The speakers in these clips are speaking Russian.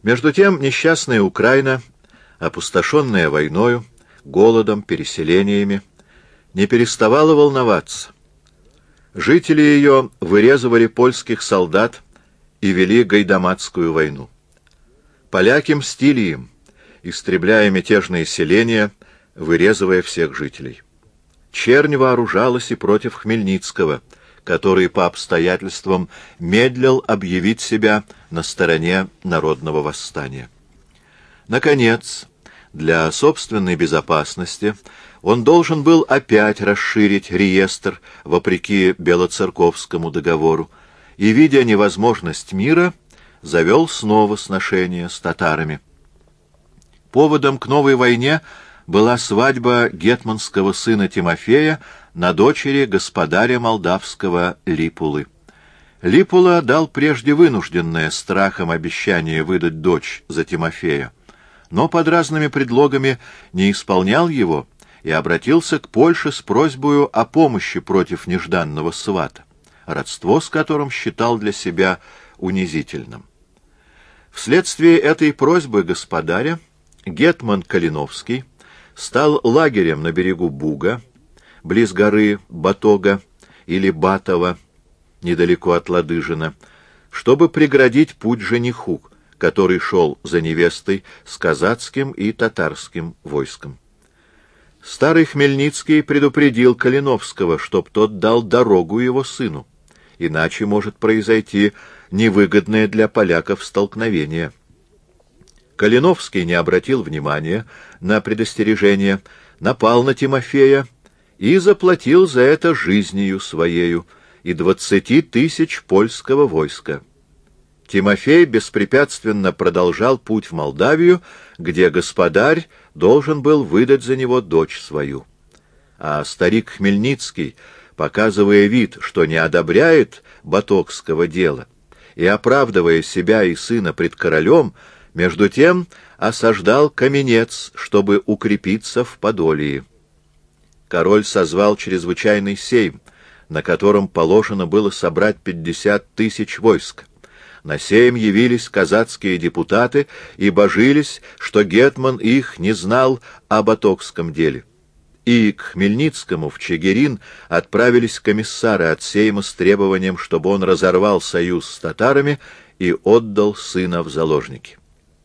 Между тем несчастная Украина, опустошенная войною, голодом, переселениями, не переставала волноваться. Жители ее вырезывали польских солдат и вели гайдамацкую войну. Поляки мстили им, истребляя мятежные селения, вырезывая всех жителей. Чернь вооружалась и против Хмельницкого, который по обстоятельствам медлил объявить себя на стороне народного восстания. Наконец, для собственной безопасности он должен был опять расширить реестр вопреки Белоцерковскому договору и, видя невозможность мира, завел снова сношения с татарами. Поводом к новой войне была свадьба гетманского сына Тимофея на дочери господаря молдавского Липулы. Липула дал прежде вынужденное страхом обещание выдать дочь за Тимофея, но под разными предлогами не исполнял его и обратился к Польше с просьбой о помощи против нежданного свата, родство с которым считал для себя унизительным. Вследствие этой просьбы господаря гетман Калиновский стал лагерем на берегу Буга, близ горы Батога или Батова, недалеко от Ладыжина, чтобы преградить путь жениху, который шел за невестой с казацким и татарским войском. Старый Хмельницкий предупредил Калиновского, чтоб тот дал дорогу его сыну, иначе может произойти невыгодное для поляков столкновение. Калиновский не обратил внимания на предостережение, напал на Тимофея и заплатил за это жизнью своею и 20 тысяч польского войска. Тимофей беспрепятственно продолжал путь в Молдавию, где господарь должен был выдать за него дочь свою. А старик Хмельницкий, показывая вид, что не одобряет батогского дела, и оправдывая себя и сына пред королем, между тем осаждал Каменец, чтобы укрепиться в Подолии. Король созвал чрезвычайный сейм, на котором положено было собрать 50 тысяч войск. На сейм явились казацкие депутаты и божились, что гетман их не знал о батогском деле. И к Хмельницкому в Чигирин отправились комиссары от сейма с требованием, чтобы он разорвал союз с татарами и отдал сына в заложники.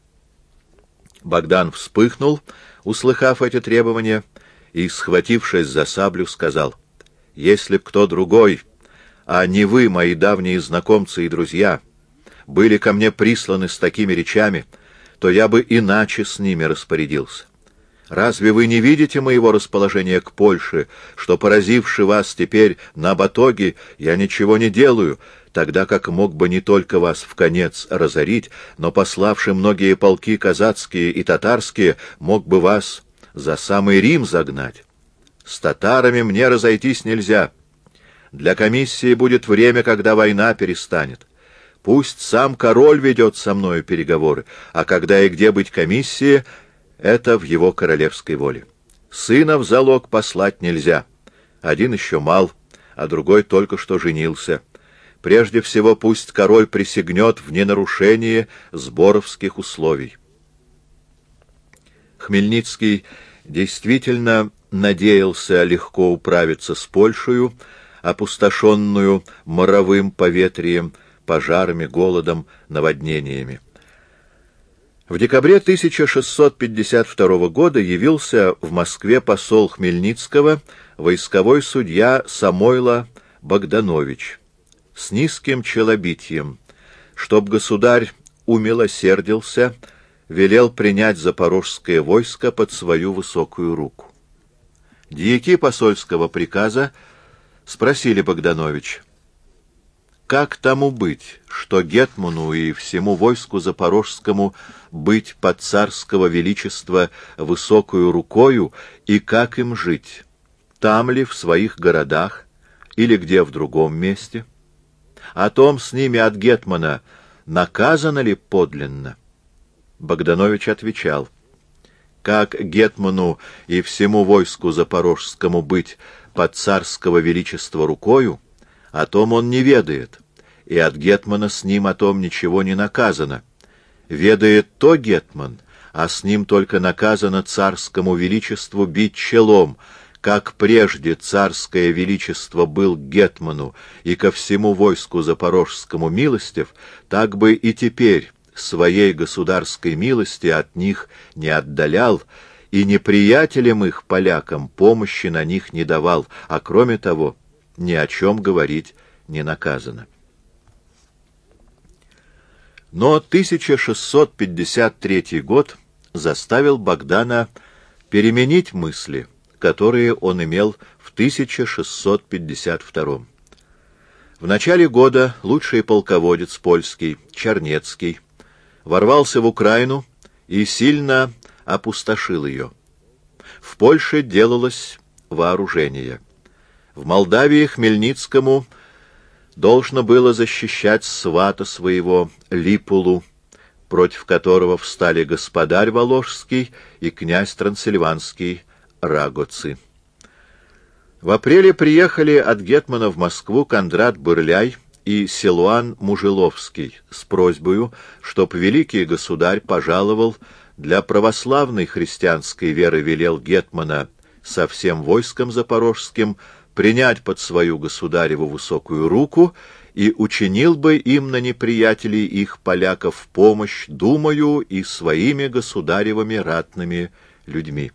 Богдан вспыхнул, услыхав эти требования, и, схватившись за саблю, сказал: «Если б кто другой, а не вы, мои давние знакомцы и друзья, были ко мне присланы с такими речами, то я бы иначе с ними распорядился. Разве вы не видите моего расположения к Польше, что, поразивши вас теперь на Батоге, я ничего не делаю, тогда как мог бы не только вас вконец разорить, но, пославши многие полки казацкие и татарские, мог бы вас за самый Рим загнать? С татарами мне разойтись нельзя. Для комиссии будет время, когда война перестанет. Пусть сам король ведет со мною переговоры, а когда и где быть комиссии, это в его королевской воле. Сына в залог послать нельзя. Один еще мал, а другой только что женился. Прежде всего пусть король присягнет в ненарушении сборовских условий». Хмельницкий действительно надеялся легко управиться с Польшею, опустошенную моровым поветрием, пожарами, голодом, наводнениями. В декабре 1652 года явился в Москве посол Хмельницкого, войсковой судья Самойло Богданович, с низким челобитием, чтоб государь умилосердился, велел принять запорожское войско под свою высокую руку. Дьяки посольского приказа спросили Богданович: «Как тому быть, что гетману и всему войску запорожскому быть под царского величества высокою рукою, и как им жить? Там ли, в своих городах, или где в другом месте? О том с ними от гетмана наказано ли подлинно?» Богданович отвечал: «Как гетману и всему войску запорожскому быть под царского величества рукою, о том он не ведает, и от гетмана с ним о том ничего не наказано. Ведает то гетман, а с ним только наказано царскому величеству бить челом, как прежде царское величество был гетману и ко всему войску запорожскому милостив, так бы и теперь своей государской милости от них не отдалял, и неприятелям их, полякам, помощи на них не давал, а кроме того, ни о чем говорить не наказано. Но 1653 год заставил Богдана переменить мысли, которые он имел в 1652. В начале года лучший полководец польский, Чернецкий, ворвался в Украину и сильно опустошил ее. В Польше делалось вооружение. В Молдавии Хмельницкому должно было защищать свата своего Липулу, против которого встали господарь Воложский и князь Трансильванский Рагоцы. В апреле приехали от гетмана в Москву Кондрат Бурляй и Силуан Мужеловский с просьбою, чтоб великий государь пожаловал, для православной христианской веры велел гетмана со всем войском запорожским принять под свою государеву высокую руку и учинил бы им на неприятелей их поляков помощь, думаю, и своими государевыми ратными людьми.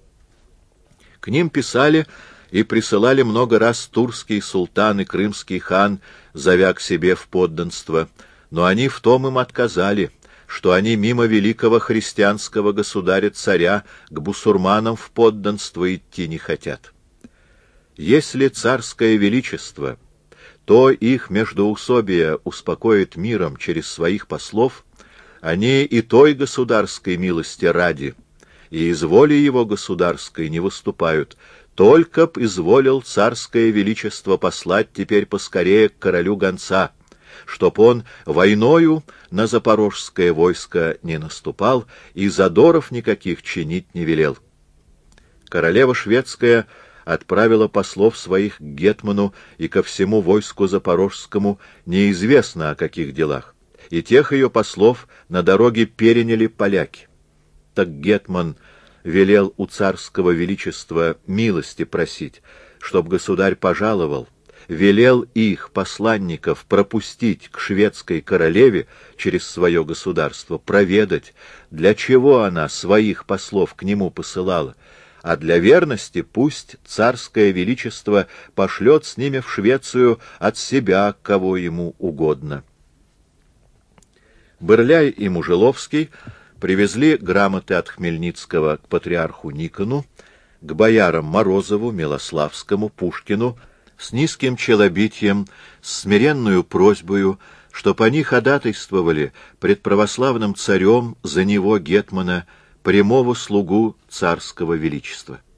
К ним писали и присылали много раз турский султан и крымский хан, зовя к себе в подданство, но они в том им отказали, что они мимо великого христианского государя-царя к бусурманам в подданство идти не хотят. Если царское величество, то их междоусобие успокоит миром через своих послов, они и той государской милости ради, и из воли его государской не выступают, только б изволил царское величество послать теперь поскорее к королю гонца, чтоб он войною на запорожское войско не наступал и задоров никаких чинить не велел. Королева шведская отправила послов своих к гетману и ко всему войску запорожскому неизвестно о каких делах, и тех ее послов на дороге переняли поляки. Так гетман велел у царского величества милости просить, чтоб государь пожаловал, велел их, посланников, пропустить к шведской королеве через свое государство, проведать, для чего она своих послов к нему посылала, а для верности пусть царское величество пошлет с ними в Швецию от себя, кого ему угодно. Бурляй и Мужеловский привезли грамоты от Хмельницкого к патриарху Никону, к боярам Морозову, Милославскому, Пушкину, с низким челобитием, с смиренную просьбою, чтоб они ходатайствовали пред православным царем за него, гетмана, прямого слугу царского величества.